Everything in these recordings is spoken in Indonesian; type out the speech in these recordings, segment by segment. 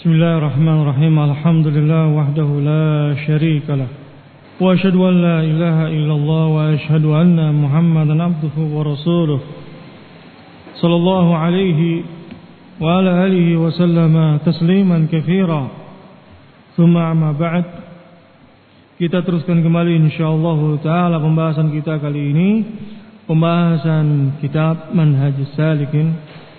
Bismillahirrahmanirrahim. Alhamdulillah wahdahu la syarika lah. Wa asyhadu an la ilaha illallah wa asyhadu anna Muhammadan abduhu wa rasuluh. Sallallahu alaihi wa ala alihi wa sallama tasliman katsira. Tsumma amma ba'd. Kita teruskan kembali insyaallah taala pembahasan kita kali ini, pembahasan kitab Manhajus Salikin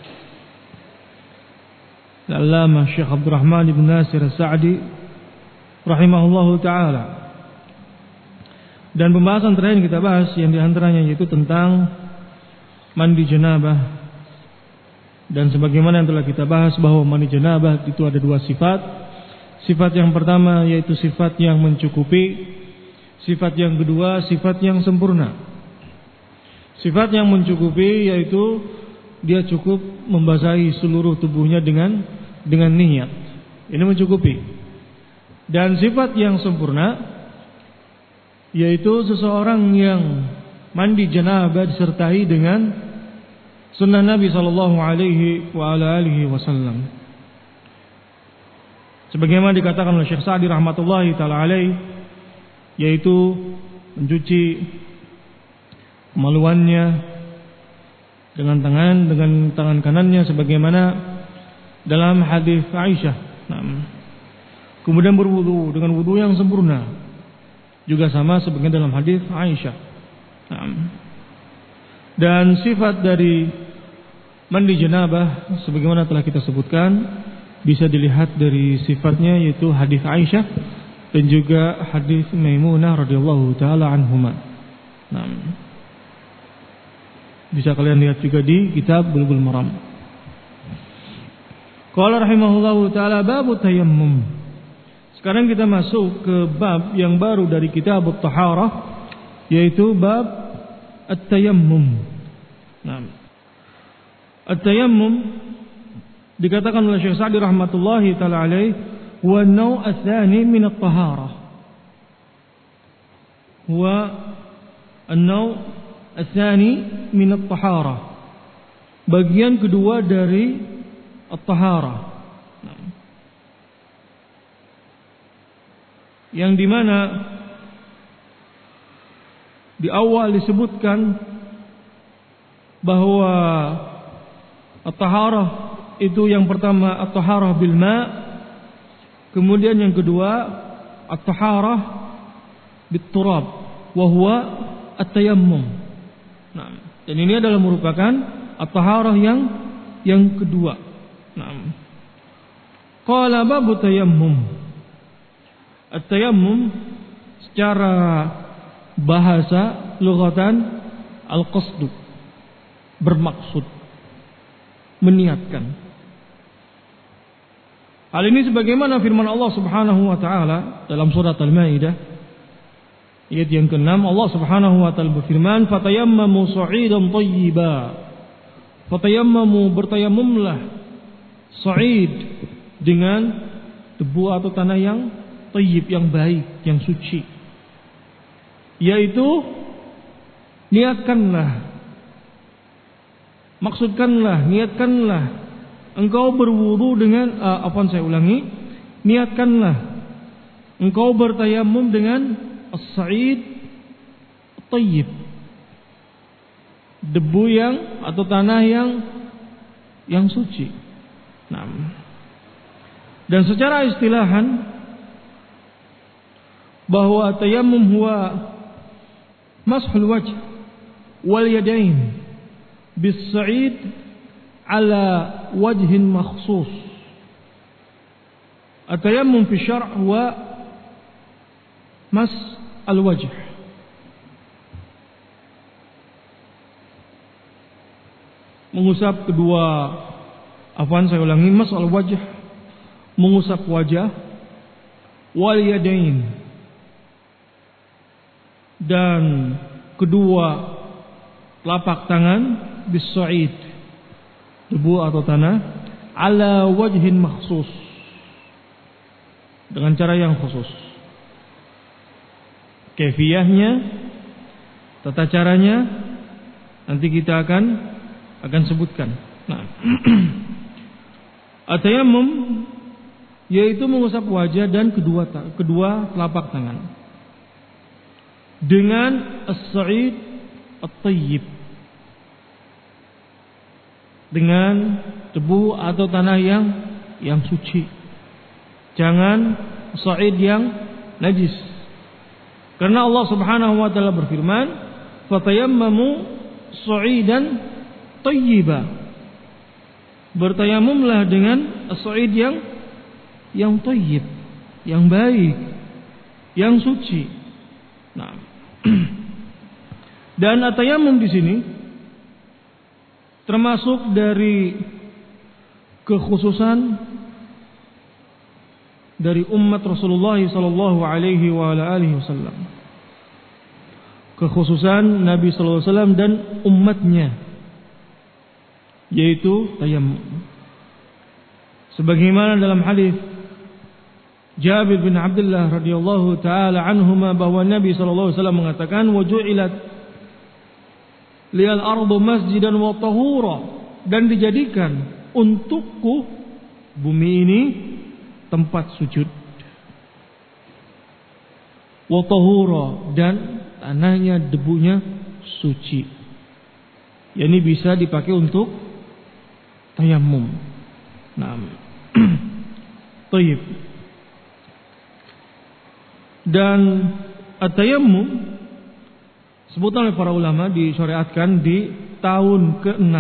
Al-Allamah Syekh Abdurrahman ibn Nasir As-Sa'di rahimahullahu ta'ala. Dan pembahasan terakhir yang kita bahas yang diantaranya yaitu tentang mandi janabah. Dan sebagaimana yang telah kita bahas bahwa mandi janabah itu ada dua sifat. Sifat yang pertama yaitu sifat yang mencukupi. Sifat yang kedua sifat yang sempurna. Sifat yang mencukupi yaitu dia cukup membasahi seluruh tubuhnya dengan niat. Ini mencukupi. Dan sifat yang sempurna yaitu seseorang yang mandi janabah disertai dengan sunnah Nabi sallallahu alaihi wa ala alihi wasallam. Sebagaimana dikatakan oleh Syekh Sa'di rahmatullahi taala alaih, yaitu mencuci kemaluannya dengan tangan kanannya sebagaimana dalam hadis Aisyah. Kemudian berwudu dengan wudu yang sempurna, juga sama seperti dalam hadis Aisyah. Dan sifat dari mandi janabah sebagaimana telah kita sebutkan bisa dilihat dari sifatnya yaitu hadis Aisyah dan juga hadis Maimunah radhiyallahu taala anhuma. Bisa kalian lihat juga di kitab Bulughul Maram. Qala rahimahullahu taala babu tayammum. Sekarang kita masuk ke bab yang baru dari kitab At-Taharah, yaitu bab at-tayammum. At-tayammum dikatakan oleh Syekh Sa'di rahmatullahi taala alaih wa an-naw' ats-tsani min at-taharah. Wa an-naw' ats-tsani min at-taharah. Bagian kedua dari at-taharah. Yang dimana di awal disebutkan bahwa at-taharah itu yang pertama at-taharah bil ma', kemudian yang kedua at-taharah bit turab wa huwa at-tayammum. Dan ini adalah merupakan at-taharah yang kedua. Qala babu tayammum. At-tayammum secara bahasa lughatan al-qasdu, bermaksud, meniatkan. Hal ini sebagaimana firman Allah Subhanahu wa taala dalam surat Al-Maidah ayat yang ke-6, Allah Subhanahu wa taala berfirman, "Fatayammamu sa'idan thayyiba." Fatayammamu, bertayamumlah, sa'id, dengan debu atau tanah yang thayyib, yang baik, yang suci. Yaitu niatkanlah, maksudkanlah, niatkanlah engkau berwudu dengan niatkanlah engkau bertayamum dengan as-sa'id at-thayyib, debu yang atau tanah yang suci. Dan secara istilahan bahwa tayammum huwa mashul wajh wal yadain bis sa'id ala wajhin makhsus. At-tayammum fi syar' huwa mas al-wajh, mengusap kedua, mas al-wajh, mengusap wajah, wal yadain, dan kedua telapak tangan, bis sa'id, debu atau tanah, ala wajhin makhsus, dengan cara yang khusus. Kaifiyahnya, tata caranya nanti kita akan sebutkan. At-tayammum yaitu mengusap wajah dan kedua telapak tangan dengan as-sa'id at-tayyib, dengan debu atau tanah yang suci. Jangan sa'id yang najis. Karena Allah Subhanahu wa taala berfirman, "Fatayammamu sa'idan tayyiba." Bertayamumlah dengan as-sa'id yang thayyib, yang baik, yang suci. Nah, dan at-tayammum di sini termasuk dari kekhususan dari umat Rasulullah sallallahu alaihi wa alihi wasallam. Kekhususan Nabi sallallahu alaihi wasallam dan umatnya, yaitu tayammum. Sebagaimana dalam hadis Jabir bin Abdullah radhiyallahu taala anhuma bahwa Nabi sallallahu alaihi wasallam mengatakan, "Wa ju'ilat liyal ardu masjidan wa tahura," dan dijadikan untukku bumi ini tempat sujud, wa tahura, dan tanahnya, debunya suci. Yani bisa dipakai untuk tayammum. Nah, tayyib. Dan at-tayammum sebutan oleh para ulama disyariatkan di tahun ke-6.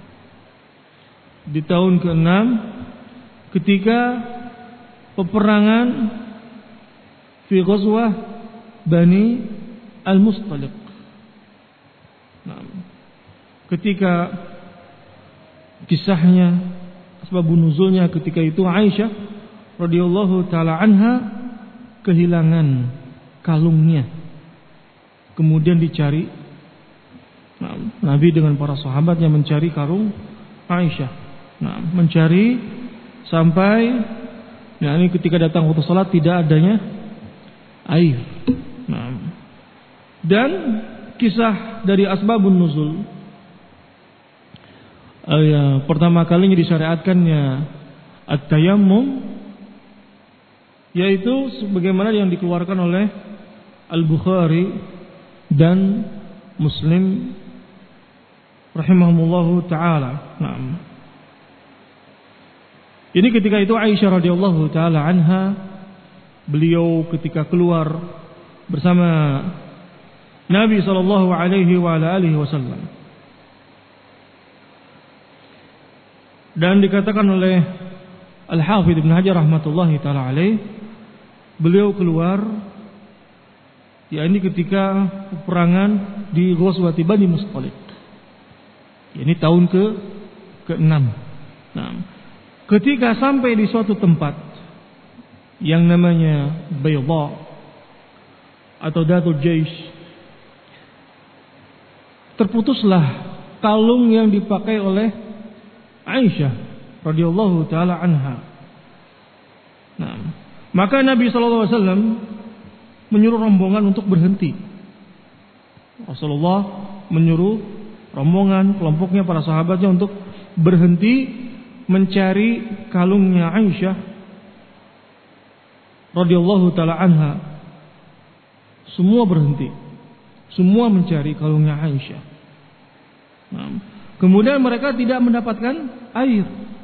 Di tahun ke-6 ketika peperangan fi ghazwah Bani Al-Mustaliq. Nah, ketika kisahnya, sebab nuzulnya ketika itu Aisyah radhiyallahu taala anha kehilangan kalungnya, kemudian dicari. Nah, Nabi dengan para sahabatnya mencari kalung Aisyah. Nah, mencari sampai ini ketika datang waktu salat tidak adanya air. Nah, dan kisah dari asbabun nuzul, pertama kalinya disyariatkannya at-tayammum, yaitu sebagaimana yang dikeluarkan oleh Al-Bukhari dan Muslim rahimahumullahu taala. Nah, ini ketika itu Aisyah radhiyallahu taala anha, beliau ketika keluar bersama Nabi sallallahu alaihi wa alihi wasallam, dan dikatakan oleh Al-Hafidz Ibnu Hajar rahmatullahi taala alaih, beliau keluar yakni ketika peperangan di Ghazwah Bani Mustaliq. Ini tahun ke-6. Nah, ketika sampai di suatu tempat yang namanya Bayda atau Datul Jaish, terputuslah kalung yang dipakai oleh Aisyah radhiyallahu taala anha. Nah, maka Nabi sallallahu alaihi wasallam menyuruh rombongan untuk berhenti. Rasulullah menyuruh rombongan, kelompoknya, para sahabatnya untuk berhenti mencari kalungnya Aisyah radhiyallahu taala anha. Semua berhenti, semua mencari kalungnya Aisyah. Nah, kemudian mereka tidak mendapatkan air.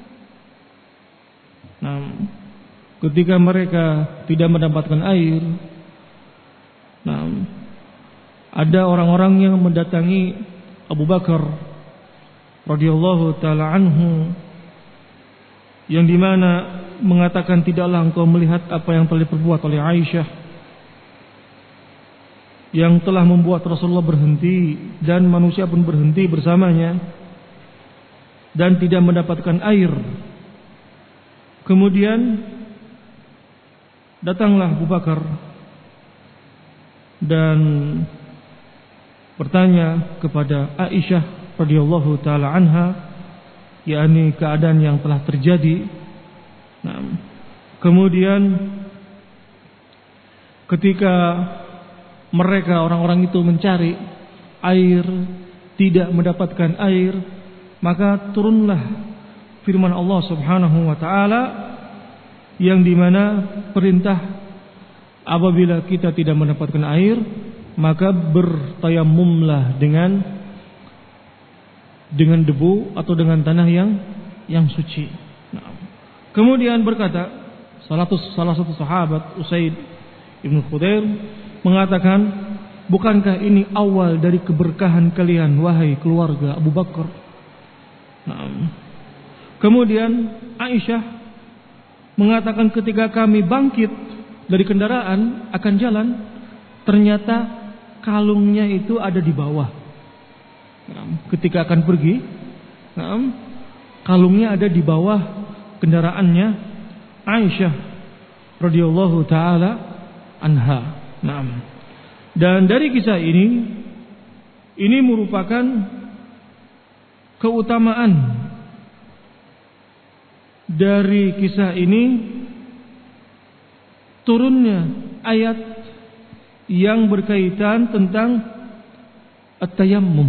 Nah, ketika mereka tidak mendapatkan air, nah, ada orang-orang yang mendatangi Abu Bakar radhiyallahu taala anhu, yang dimana mengatakan, tidaklah engkau melihat apa yang telah diperbuat oleh Aisyah, yang telah membuat Rasulullah berhenti dan manusia pun berhenti bersamanya dan tidak mendapatkan air. Kemudian datanglah Abu Bakar dan bertanya kepada Aisyah radhiyallahu taala anha, yakni keadaan yang telah terjadi. Nah, kemudian ketika mereka, orang-orang itu, mencari air, tidak mendapatkan air, maka turunlah firman Allah Subhanahu wa taala, yang dimana perintah apabila kita tidak mendapatkan air maka bertayamumlah dengan debu atau dengan tanah yang suci. Nah, kemudian berkata salah satu sahabat Usaid ibn Khudair mengatakan, bukankah ini awal dari keberkahan kalian wahai keluarga Abu Bakar? Nah, kemudian Aisyah mengatakan ketika kami bangkit dari kendaraan akan jalan, ternyata kalungnya itu ada di bawah. Ketika akan pergi, kalungnya ada di bawah kendaraannya Aisyah radhiyallahu taala anha. Dan dari kisah ini merupakan keutamaan dari kisah ini turunnya ayat yang berkaitan tentang at-tayammum.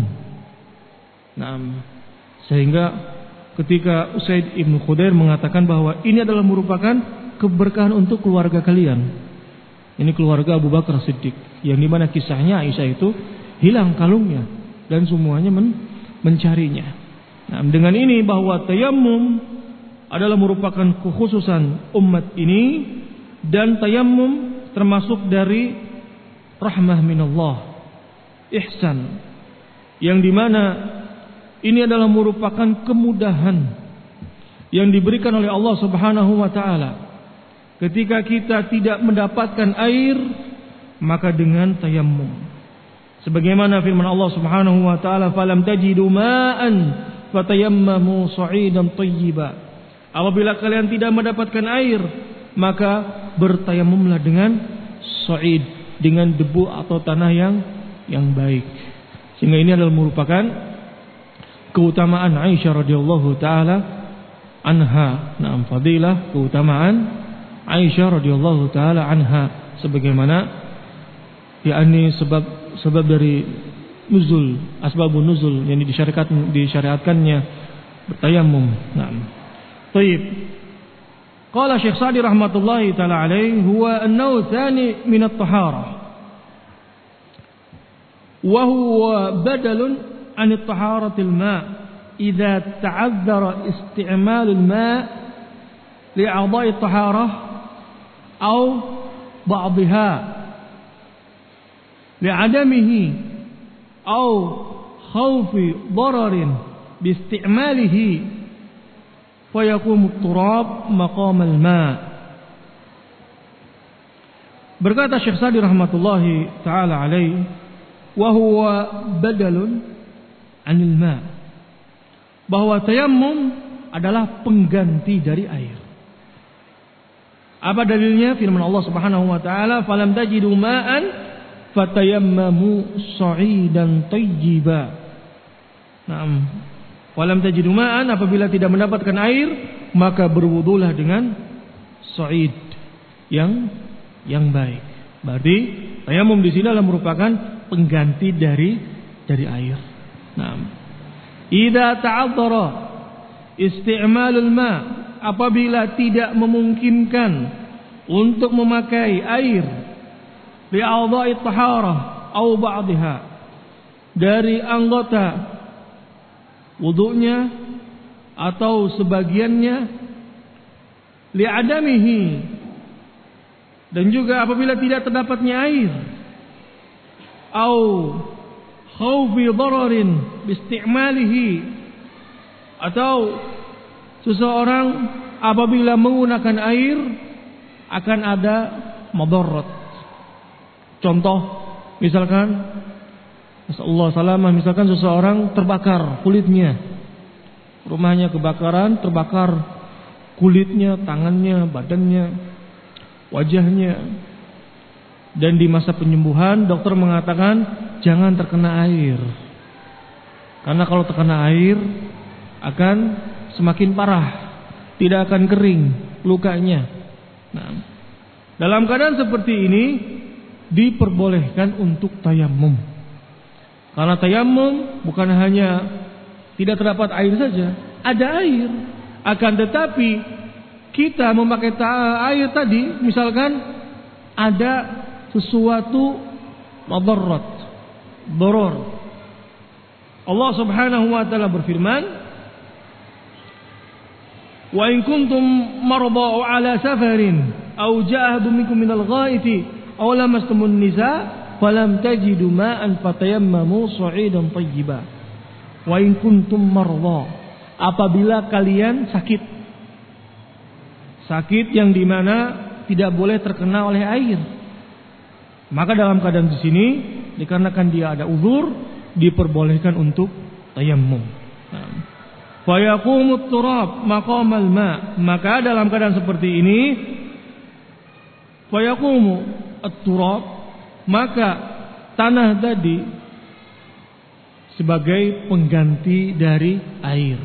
Sehingga ketika Usaid ibn Khudair mengatakan bahwa ini adalah merupakan keberkahan untuk keluarga kalian. Ini keluarga Abu Bakar Siddiq, yang dimana kisahnya Aisyah itu hilang kalungnya dan semuanya mencarinya. Dengan ini bahwa tayammum adalah merupakan kekhususan umat ini, dan tayammum termasuk dari rahmah minallah, ihsan, yang dimana ini adalah merupakan kemudahan yang diberikan oleh Allah Subhanahu wa taala. Ketika kita tidak mendapatkan air, maka dengan tayammum. Sebagaimana firman Allah Subhanahu wa taala, "Falam tajidu ma'an fatayammamu sha'idan thayyiba." Apabila kalian tidak mendapatkan air, maka bertayamumlah dengan sha'id, dengan debu atau tanah yang baik. Sehingga ini adalah merupakan keutamaan Aisyah radhiyallahu taala anha. Fadilah keutamaan Aisyah radhiyallahu taala anha, sebagaimana yakni sebab dari nuzul, asbabun nuzul yang disyariatkannya bertayamum. Baik. Qala Syekh Sa'di rahmatullahi taala alaihi, huwa an-naw' tsani min at-taharah wa huwa badalun 'an at-taharati al-ma' idza ta'azzara isti'mal al-ma' li'a'dha'i at-taharah aw ba'dihha li'adamihi aw khawfi dararin bi isti'malihi fayaqumu at-turab maqam al-ma'. Berkata Syekh Sa'di rahmatullahi taala alaihi, wa huwa badalun 'anil ma', bahwa tayammum adalah pengganti dari air. Apa dalilnya? Firman Allah Subhanahu wa taala, "Falam tajidu ma'an fatayammamu sha'idan thayyiba." Walam tajidu ma'an, apabila tidak mendapatkan air, maka berwudulah dengan sha'id yang baik. Berarti tayammum di sini adalah merupakan pengganti dari air. Idza ta'azzara isti'malul ma', apabila tidak memungkinkan untuk memakai air li a'dha'i taharah aw ba'dihha, dari anggota wudunya atau sebagiannya, li'adamihi, dan juga apabila tidak terdapatnya air, au khawfi dararin biisti'malihi, atau seseorang apabila menggunakan air akan ada madarat. Contoh, misalkan Nasallahu salamah, misalkan seseorang terbakar kulitnya, rumahnya kebakaran, terbakar kulitnya, tangannya, badannya, wajahnya, dan di masa penyembuhan dokter mengatakan jangan terkena air, karena kalau terkena air akan semakin parah, tidak akan kering lukanya. Dalam keadaan seperti ini diperbolehkan untuk tayammum. Karena tayammum bukan hanya tidak terdapat air saja, ada air. Akan tetapi kita memakai air tadi, misalkan ada sesuatu madarat, darar. Allah Subhanahu wa taala berfirman, "Wa in kuntum marda aw ala safarin aw jaa ahadun minkum minal ghaiti aw lamastumun nisa falam tajidu ma'an fatayammamu sa'idan thayyiba." Wa in kuntum marda, apabila kalian sakit yang dimana tidak boleh terkena oleh air, maka dalam keadaan di sini dikarenakan dia ada uzur, diperbolehkan untuk tayammum. Fa yaqumut turab maqamal ma, maka dalam keadaan seperti ini fa yaqumu at-turab, maka tanah tadi sebagai pengganti dari air.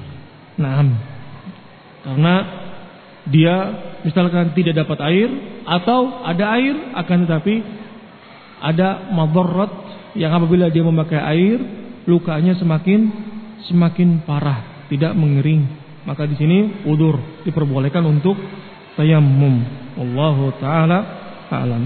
Karena dia misalkan tidak dapat air atau ada air akan tetapi ada madarat yang apabila dia memakai air lukanya semakin parah, tidak mengering. Maka di sini udzur diperbolehkan untuk tayammum. Wallahu taala a'lam.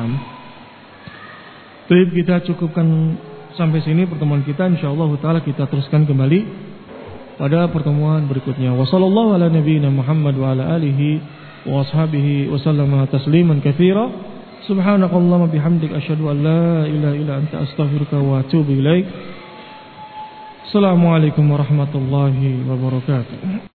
Baik, kita cukupkan sampai sini pertemuan kita. Insyaallah taala kita teruskan kembali pada pertemuan berikutnya. Wassallallahu ala nabiyyina Muhammad wa ala alihi wa ashabihi wa sallama tasliman katsira. Subhanakallahumma bihamdik asyhadu an la ilaha illa anta astaghfiruka wa atubu ilaik. Assalamualaikum warahmatullahi wabarakatuh.